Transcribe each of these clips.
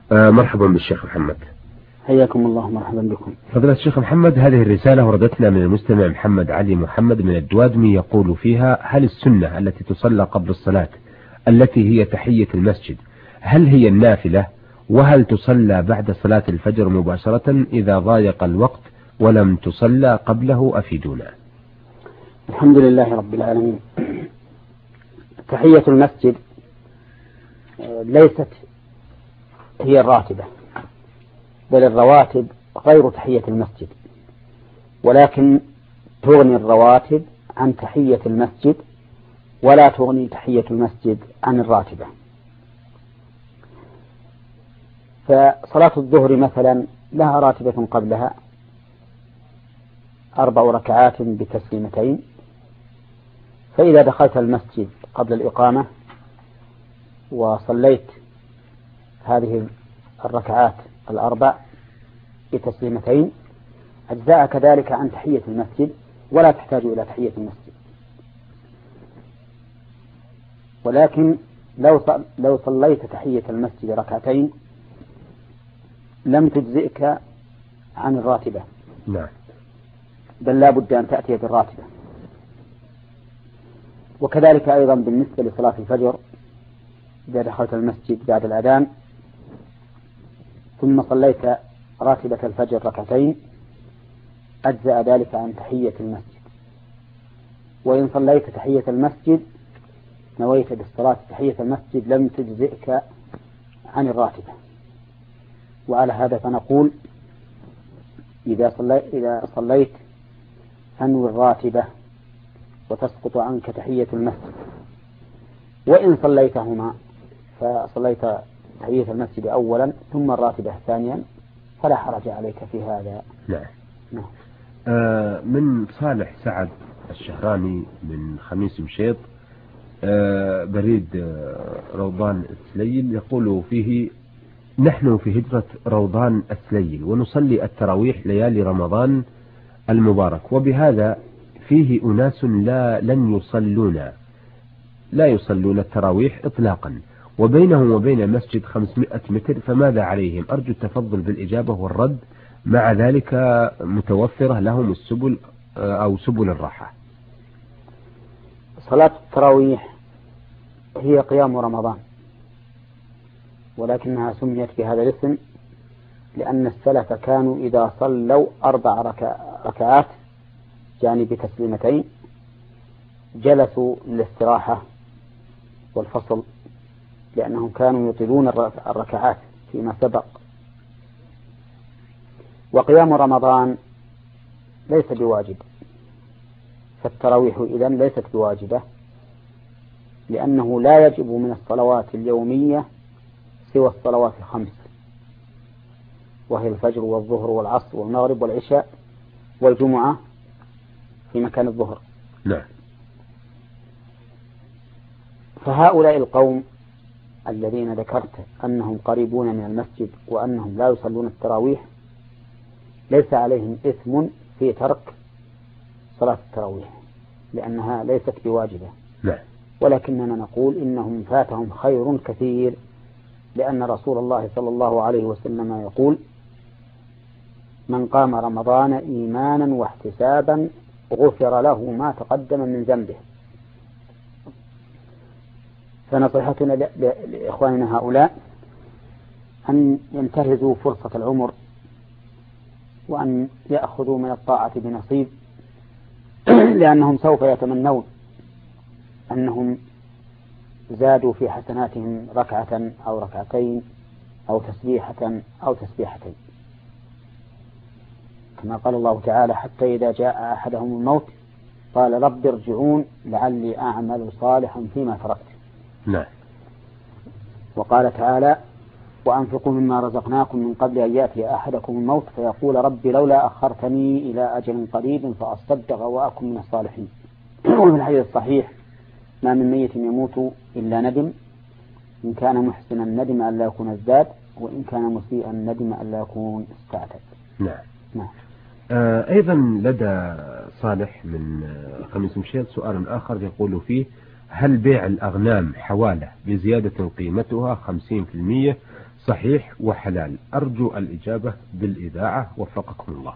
مرحبا بالشيخ محمد. حياكم الله، مرحبا بكم. فضيلة الشيخ محمد، هذه الرسالة وردتنا من المستمع محمد علي محمد من الدوادمي، يقول فيها: هل السنة التي تصلى قبل الصلاة التي هي تحية المسجد هل هي النافلة؟ وهل تصلى بعد صلاة الفجر مباشرة إذا ضايق الوقت ولم تصلى قبله؟ أفيدونا. الحمد لله رب العالمين. تحية المسجد ليست هي الراتبة، بل الرواتب غير تحية المسجد، ولكن تغني الرواتب عن تحية المسجد ولا تغني تحية المسجد عن الراتبة. فصلاة الظهر مثلا لها راتبة قبلها 4 ركعات بتسليمتين، فإذا دخلت المسجد قبل الإقامة وصليت هذه الركعات 4 بتسليمتين أجزاءك ذلك عن تحية المسجد ولا تحتاج إلى تحية المسجد. ولكن لو صليت تحية المسجد 2 ركعتين لم تجزئك عن الراتبة، نعم، بل لا بد أن تأتي بالراتبة. وكذلك أيضا بالنسبة لصلاة الفجر، إذا دخلت المسجد بعد الأذان ثم صليت راتبة الفجر 2 ركعتين أجزأ ذلك عن تحية المسجد. وإن صليت تحية المسجد نويت بالصلاة تحية المسجد لم تجزئك عن الراتبة. وعلى هذا فنقول إذا صليت فانوي الراتبة وتسقط عنك تحية المسجد. وإن صليتهما فصليت تحية المسجد أولا ثم الراتبة ثانيا فلا حرج عليك في هذا. نعم. من صالح سعد الشهراني من خميس مشيط، بريد روضان السليل، يقول فيه: نحن في هجرة روضان السليل ونصلي التراويح ليالي رمضان المبارك، وبهذا فيه أناس لا يصلون التراويح إطلاقا، وبينهم وبين المسجد 500 متر، فماذا عليهم؟ أرجو التفضل بالإجابة والرد، مع ذلك متوفرة لهم السبل أو سبل الراحة. صلاة التراويح هي قيام رمضان، ولكنها سميت بهذا الاسم لأن السلف كانوا إذا صلوا 4 ركعات يعني بتسليمتين جلسوا للاستراحة والفصل، لأنهم كانوا يطيلون الركعات فيما سبق. وقيام رمضان ليس بواجب، فالتراويح إذن ليست بواجبة، لأنه لا يجب من الصلوات اليومية سوى الصلوات 5، وهي الفجر والظهر والعصر والمغرب والعشاء والجمعة في مكان الظهر. نعم. فهؤلاء القوم الذين ذكرت أنهم قريبون من المسجد وأنهم لا يصلون التراويح ليس عليهم إثم في ترك صلاة التراويح لأنها ليست بواجبة. نعم. ولكننا نقول إنهم فاتهم خير كثير، لأن رسول الله صلى الله عليه وسلم يقول: من قام رمضان إيمانا واحتسابا غفر له ما تقدم من ذنبه. فنصيحتنا لإخواننا هؤلاء أن ينتهزوا فرصة العمر وأن يأخذوا من الطاعة بنصيب، لأنهم سوف يتمنون أنهم زادوا في حسناتهم 1 ركعة أو 2 ركعتين أو تسبيحة أو تسبيحتين، كما قال الله تعالى: حتى إذا جاء أحدهم الموت قال رب ارجعون لعلي أعمل صالحا فيما تركت. نعم. وقال تعالى: وأنفقوا مما رزقناكم من قبل أن يأتي أحدكم الموت فيقول رب لولا أخرتني إلى أجل قريب فأصدق وأكن من الصالحين. وفي الحديث الصحيح: ما من ميت يموت إلا ندم، إن كان محسنا ندم أن لا يكون ازداد، وإن كان مسيئا ندم أن لا يكون استعتد. نعم. أيضا لدى صالح من خميس مشيط سؤال آخر يقول فيه: هل بيع الأغنام حوالة بزيادة قيمتها 50% صحيح وحلال؟ أرجو الإجابة بالإذاعة وفقكم الله.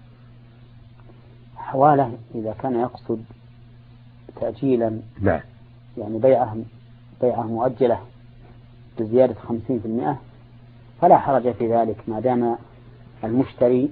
حواله إذا كان يقصد تأجيلا، نعم، يعني بيعة مؤجلة بزيادة 50%، فلا حرج في ذلك ما دام المشتري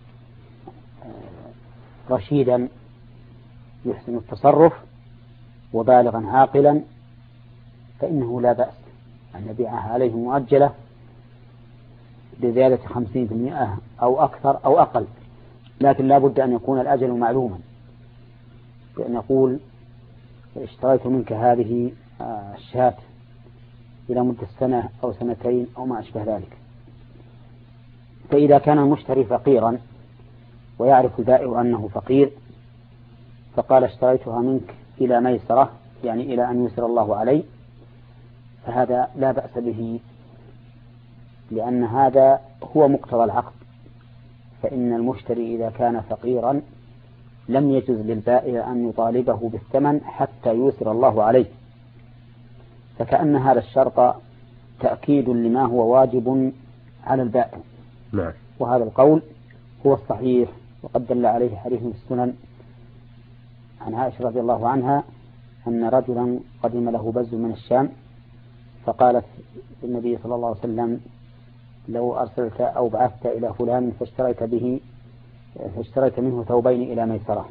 رشيدا يحسن التصرف وبالغا عاقلا، فإنه لا بأس أن يبيعها عليه مؤجلة بزيادة 50% أو أكثر أو أقل، لكن لا بد أن يكون الأجل معلوما، بأن يقول اشتريت منك هذه الشاة إلى مدة سنة أو سنتين أو ما أشبه ذلك. فإذا كان المشتري فقيرا ويعرف البائع أنه فقير فقال اشتريتها منك إلى ميسرة، يعني إلى أن يسر الله علي، فهذا لا بأس به، لأن هذا هو مقتضى العقد. فإن المشتري إذا كان فقيرا لم يجوز للبائع أن يطالبه بالثمن حتى يسر الله عليه، فكأن هذا الشرط تأكيد لما هو واجب على البائع. نعم. وهذا القول هو الصحيح، وقد دل عليه حديث في السنن عن عائشة رضي الله عنها أن رجلا قدم له بز من الشام، فقالت النبي صلى الله عليه وسلم لو أرسلت أو بعثت إلى فلان فاشتريت منه ثوبين إلى ميسرة.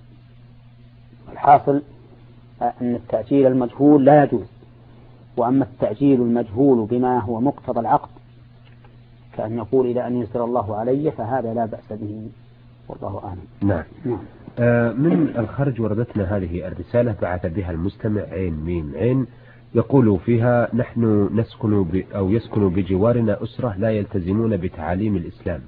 الحاصل أن التأجيل المجهول لا يجوز، وأما التأجيل المجهول بما هو مقتضى العقد كأن يقول إلى أن يسر الله علي فهذا لا بأس به، والله أعلم. نعم. من الخارج وردتنا هذه الرسالة بعث بها المستمع عين ميم عين، يقول فيها: نحن يسكن بجوارنا أسرة لا يلتزمون بتعاليم الإسلام،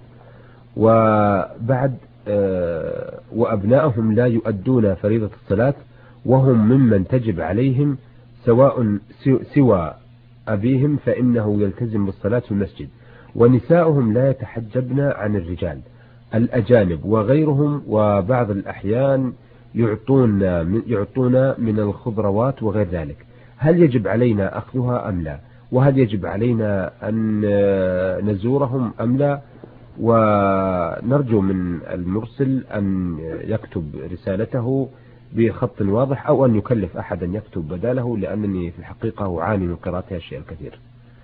وأبنائهم لا يؤدون فريضة الصلاة، وهم ممن تجب عليهم سوى أبيهم فإنه يلتزم بالصلاة في المسجد، ونساؤهم لا يتحجبن عن الرجال الأجانب وغيرهم، وبعض الأحيان يعطون من الخضروات وغير ذلك. هل يجب علينا أخذها أم لا؟ وهل يجب علينا أن نزورهم أم لا؟ ونرجو من المرسل أن يكتب رسالته بخط واضح، أو أن يكلف أحدا يكتب بداله، لأنني في الحقيقة أعاني من قراءة الشيء الكثير.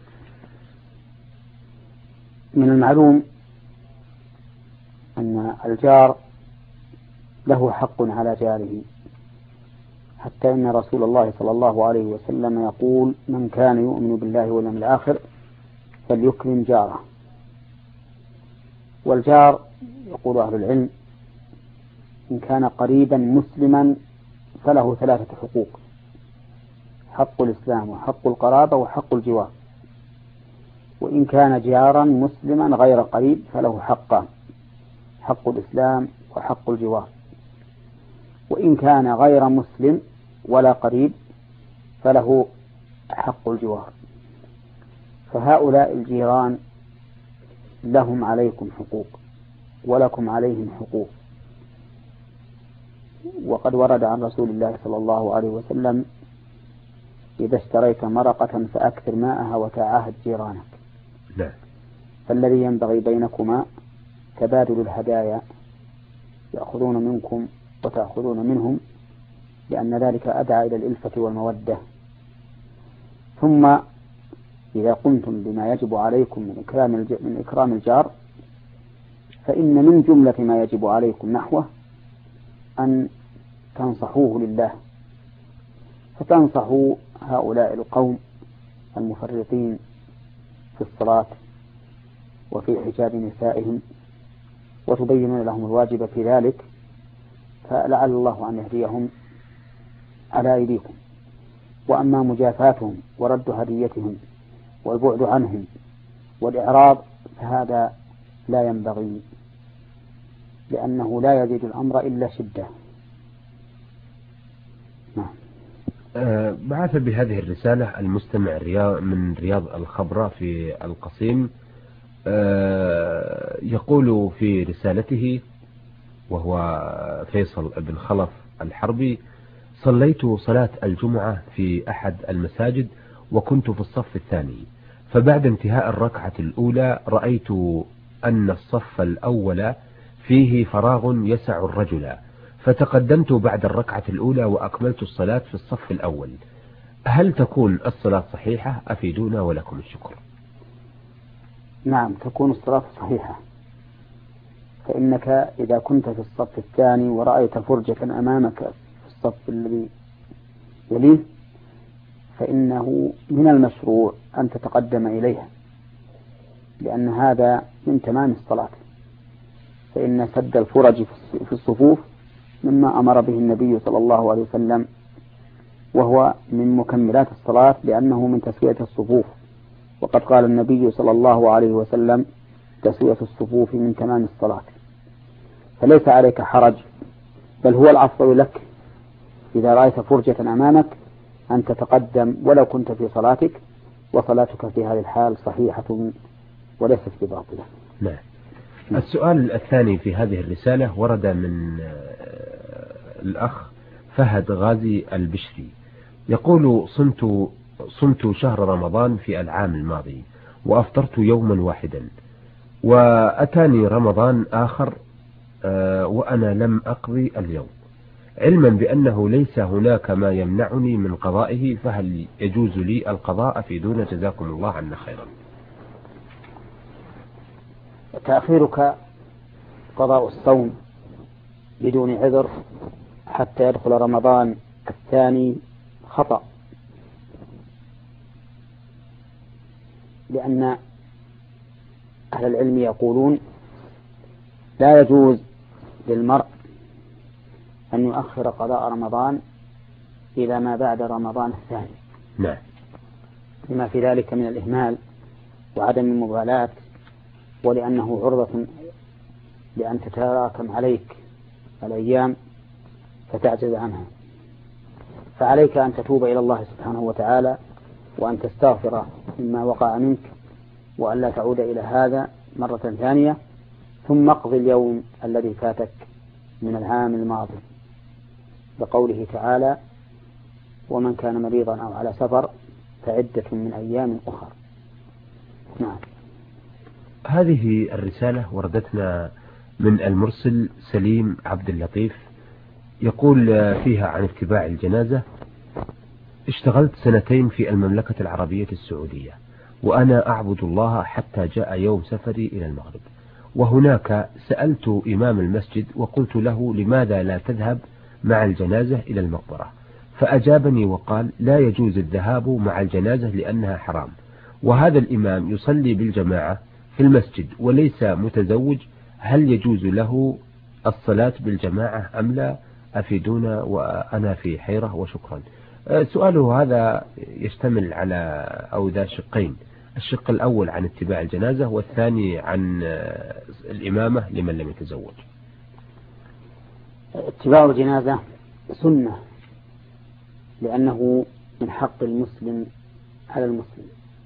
من المعلوم أن الجار له حق على جاره، حتى إن رسول الله صلى الله عليه وسلم يقول: من كان يؤمن بالله واليوم الآخر فليكرم جاره. والجار يقول أهل العلم إن كان قريبا مسلما فله 3 حقوق: حق الإسلام وحق القرابة وحق الجوار. وإن كان جارا مسلما غير قريب فله حقان: حق الإسلام وحق الجوار. وإن كان غير مسلم ولا قريب فله حق الجوار. فهؤلاء الجيران لهم عليكم حقوق ولكم عليهم حقوق. وقد ورد عن رسول الله صلى الله عليه وسلم: إذا اشتريت مرقة فأكثر ماءها وتعاهد جيرانك. لا. فالذي ينبغي بينكما تبادل الهدايا، يأخذون منكم وتأخذون منهم، لأن ذلك أدعى إلى الإلفة والمودة. ثم إذا قمتم بما يجب عليكم من إكرام الجار، فإن من جملة ما يجب عليكم نحوه أن تنصحوه لله، فتنصحوا هؤلاء القوم المفرطين في الصلاة وفي حجاب نسائهم، وتبينون لهم الواجب في ذلك، فلعل الله أن يهديهم على أيديكم. وأما مجافاتهم ورد هديتهم والبعد عنهم والإعراض فهذا لا ينبغي، لأنه لا يزيد الأمر إلا شدة. بعث بهذه الرسالة المستمع من رياض الخبرة في القصيم، يقول في رسالته، وهو فيصل بن خلف الحربي: صليت صلاة الجمعة في أحد المساجد وكنت في الصف الثاني، فبعد انتهاء الركعة الأولى رأيت أن الصف الأول فيه فراغ يسع الرجل، فتقدمت بعد الركعة الأولى وأكملت الصلاة في الصف الأول. هل تكون الصلاة صحيحة؟ أفيدونا ولكم الشكر. نعم، تكون الصلاة صحيحة، فإنك إذا كنت في الصف الثاني ورأيت فرجة أمامك في الصف الذي يليه فإنه من المشروع أن تتقدم إليها، لأن هذا من تمام الصلاة، فإن سد الفرج في الصفوف مما أمر به النبي صلى الله عليه وسلم، وهو من مكملات الصلاة لأنه من تسوية الصفوف، وقد قال النبي صلى الله عليه وسلم: تسوية الصفوف من تمام الصلاة. فليس عليك حرج، بل هو الأفضل لك إذا رأيت فرجة أمامك أن تتقدم ولو كنت في صلاتك، وصلاتك في هذه الحال صحيحة وليست بباطلة. نعم. السؤال الثاني في هذه الرسالة ورد من الأخ فهد غازي البشري، يقول: صمت شهر رمضان في العام الماضي وأفطرت يوما واحدا، وأتاني رمضان آخر وأنا لم أقضي اليوم، علما بأنه ليس هناك ما يمنعني من قضائه، فهل يجوز لي القضاء؟ أفيدونا جزاكم الله عنا خيرا. تأخيرك قضاء الصوم بدون عذر حتى يدخل رمضان الثاني خطأ، لأن أهل العلم يقولون لا يجوز للمرء أن يؤخر قضاء رمضان إلى ما بعد رمضان الثاني. نعم. لما في ذلك من الإهمال وعدم المبالاة، ولأنه عرضة لأن تتراكم عليك الأيام فتعجز عنها. فعليك أن تتوب إلى الله سبحانه وتعالى وأن تستغفر مما وقع منك، وأن لا تعود إلى هذا مرة ثانية، ثم اقضي اليوم الذي فاتك من العام الماضي، بقوله تعالى: ومن كان مريضا أو على سفر فعدة من أيام أخر. نعم. هذه الرسالة وردتنا من المرسل سليم عبد اللطيف، يقول فيها عن اتباع الجنازة: اشتغلت 2 في المملكة العربية السعودية، وأنا أعبد الله حتى جاء يوم سفري إلى المغرب، وهناك سألت إمام المسجد وقلت له: لماذا لا تذهب مع الجنازة إلى المقبرة؟ فأجابني وقال: لا يجوز الذهاب مع الجنازة لأنها حرام، وهذا الإمام يصلي بالجماعة في المسجد وليس متزوج، هل يجوز له الصلاة بالجماعة أم لا؟ أفيدونا وأنا في حيرة وشكرا. سؤاله هذا يشتمل على أو ذا شقين: الشق الأول عن اتباع الجنازة، والثاني عن الإمامة لمن لم يتزوج. اتباع الجنازة سنة، لأنه من حق المسلم على المسلم،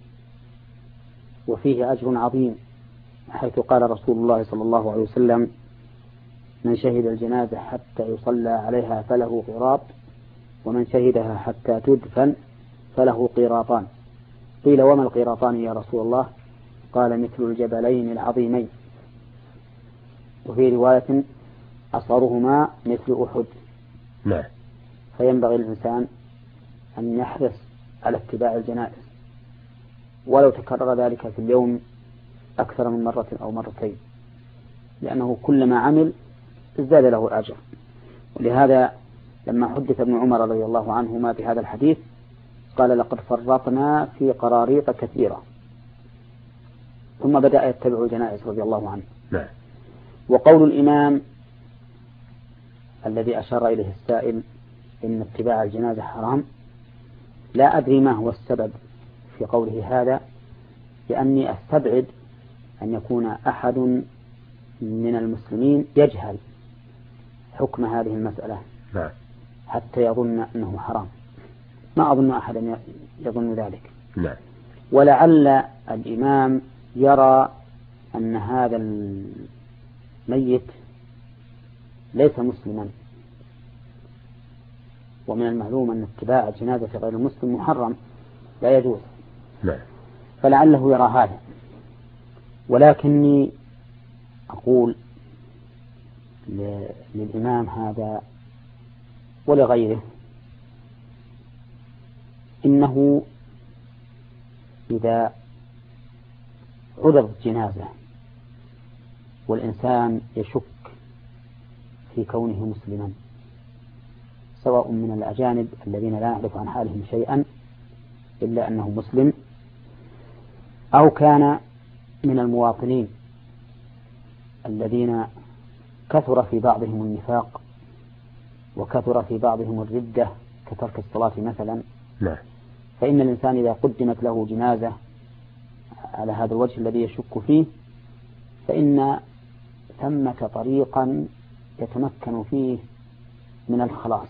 وفيه أجر عظيم، حيث قال رسول الله صلى الله عليه وسلم: من شهد الجنازة حتى يصلى عليها فله قيراط، ومن شهدها حتى تدفن فله قيراطان. قيل: وما القيراطان يا رسول الله؟ قال: مثل الجبلين العظيمين. وفي رواية: أصغرهما مثل أحد. نعم. فينبغي الإنسان أن يحرص على اتباع الجنائز، ولو تكرر ذلك في اليوم أكثر من مرة أو مرتين، لأنه كلما عمل ازداد له أجر. ولهذا لما حدث ابن عمر رضي الله عنهما بهذا الحديث قال: لقد فرطنا في قراريط كثيرة، ثم بدأ يتبع الجنائز رضي الله عنه. نعم. وقول الإمام الذي أشار إليه السائل إن اتباع الجنازة حرام، لا أدري ما هو السبب في قوله هذا، لأني أستبعد أن يكون أحد من المسلمين يجهل حكم هذه المسألة. نعم. حتى يظن أنه حرام. ما أظن أحدا يظن ذلك. نعم. ولعل الإمام يرى أن هذا الميت ليس مسلما، ومن المعلوم أن اتباع جنازة غير المسلم محرم لا يجوز. نعم. فلعله يرى هذا. ولكني أقول للإمام هذا ولغيره إنه إذا عرضت جنازة والإنسان يشك في كونه مسلما، سواء من الأجانب الذين لا نعرف عن حالهم شيئا إلا أنه مسلم، أو كان من المواطنين الذين كثر في بعضهم النفاق وكثر في بعضهم الردة كترك الصلاة مثلا، فإن الإنسان إذا قدمت له جنازة على هذا الوجه الذي يشك فيه فإن ثمة طريقا يتمكن فيه من الخلاص،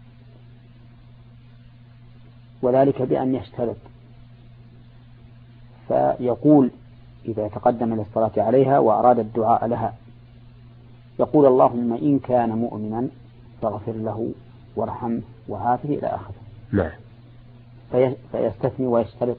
وذلك بأن يشترط، فيقول إذا تقدم للصلاة عليها وأراد الدعاء لها يقول اللهم إن كان مؤمنا فاغفر له وارحمه وعافه إلى آخره. فيستثني ويشترط.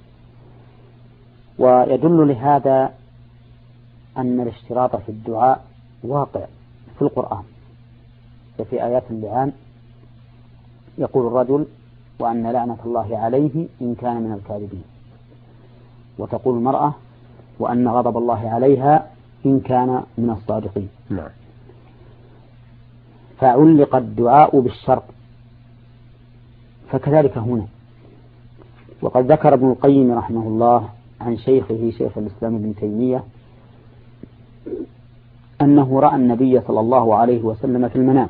ويدل لهذا أن الاشتراط في الدعاء واقع في القرآن، ففي آيات اللعان يقول الرجل وأن لعنة الله عليه إن كان من الكاذبين، وتقول المرأة وأن غضب الله عليها إن كان من الصادقين. فعلق الدعاء بالشرط، فكذلك هنا. وقد ذكر ابن القيم رحمه الله عن شيخه شيخ الإسلام ابن تيمية أنه رأى النبي صلى الله عليه وسلم في المنام،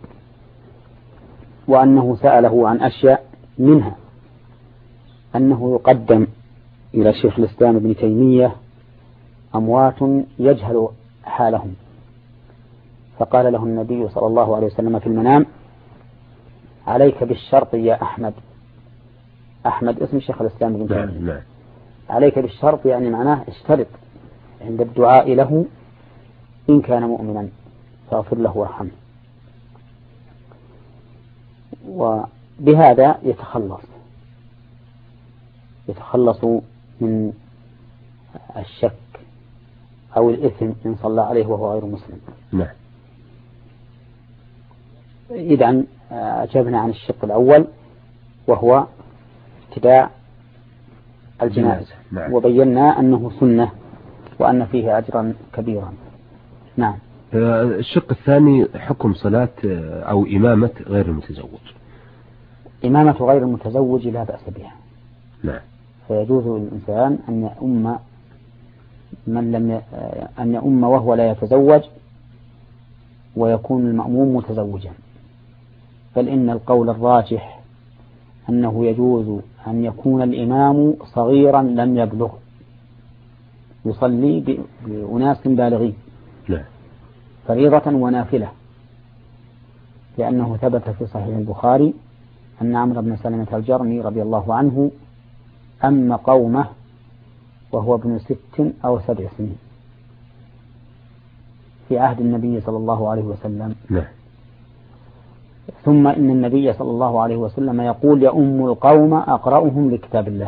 وأنه سأله عن أشياء، منها أنه يقدم إلى شيخ الإسلام ابن تيمية أموات يجهل حالهم، فقال له النبي صلى الله عليه وسلم في المنام عليك بالشرط يا أحمد. أحمد اسم شيخ الإسلام ابن تيمية. عليك بالشرط يعني معناه اشترط عند الدعاء له إن كان مؤمنا فاغفر له وارحمه، وبهذا يتخلص من الشك أو الإثم إن صلى عليه وهو غير مسلم. إذا أجبنا عن الشق الأول وهو ابتداء الجنازة، وبينا أنه سنة وأن فيه أجرا كبيرا. نعم. الشق الثاني حكم صلاة أو إمامة غير المتزوج. إمامة غير المتزوج لا بأس بها. فيجوز للإنسان أن يؤم وهو لا يتزوج ويكون المأموم متزوجا، بل إن القول الراجح أنه يجوز أن يكون الإمام صغيرا لم يبلغ يصلي بأناس بالغين فريضة ونافلة، لأنه ثبت في صحيح البخاري أن عمرو بن سلمة الجرمي رضي الله عنه أم قومه وهو ابن 6 أو 7 سنين في عهد النبي صلى الله عليه وسلم. ثم إن النبي صلى الله عليه وسلم يقول يؤم القوم أقرأهم لكتاب الله،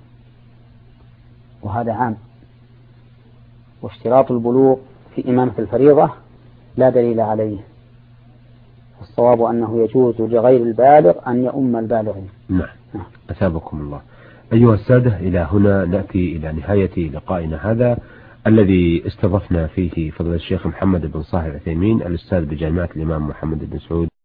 وهذا عام. واشتراط البلوغ في إمامة الفريضة لا دليل عليه، الصواب أنه يجوز لغير البالغ أن يؤم البالغين. أثابكم الله. أيها السادة، إلى هنا نأتي إلى نهاية لقائنا هذا الذي استضفنا فيه فضل الشيخ محمد بن صالح العثيمين الأستاذ بجامعة الإمام محمد بن سعود